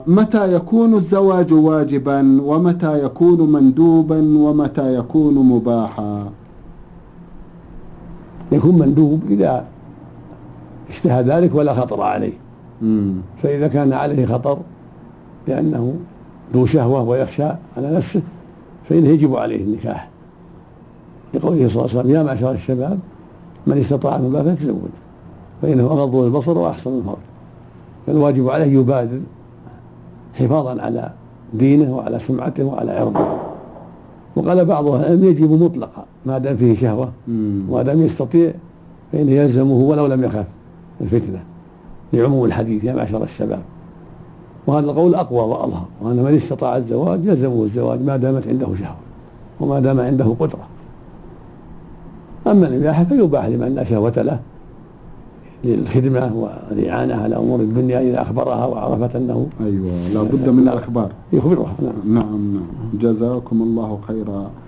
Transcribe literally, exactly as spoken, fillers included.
متى يكون الزواج واجبا ومتى يكون مندوبا ومتى يكون مباحا؟ يكون مندوب إذا اشتهى ذلك ولا خطر عليه. مم. فإذا كان عليه خطر لأنه ذو شهوة ويخشى على نفسه فإنه يجب عليه النكاح، لقوله صلى الله عليه وسلم: يا معشر الشباب من استطاع منكم الباءة فليتزوج فإنه أغض للبصر وأحسن للفرج. فالواجب عليه يبادر حفاظا على دينه وعلى سمعته وعلى عرضه. وقال بعض أهل العلم يجب مطلقا ما دام فيه شهوة وما دام يستطيع فإنه يلزمه ولو لم يخاف الفتنة، لعموم الحديث يا معشر الشباب. وهذا القول أقوى وأظهر، وأن من استطاع الزواج يلزمه الزواج ما دامت عنده شهوة وما دام عنده قدرة. أما الإباحة فيباح لمن لا شهوة له للخدمة والإعانة على أمور الدنيا إذا أخبرها وعرفت أنه أيوة لا بد من الأخبار يخبرها. نعم نعم. جزاكم الله خيرا.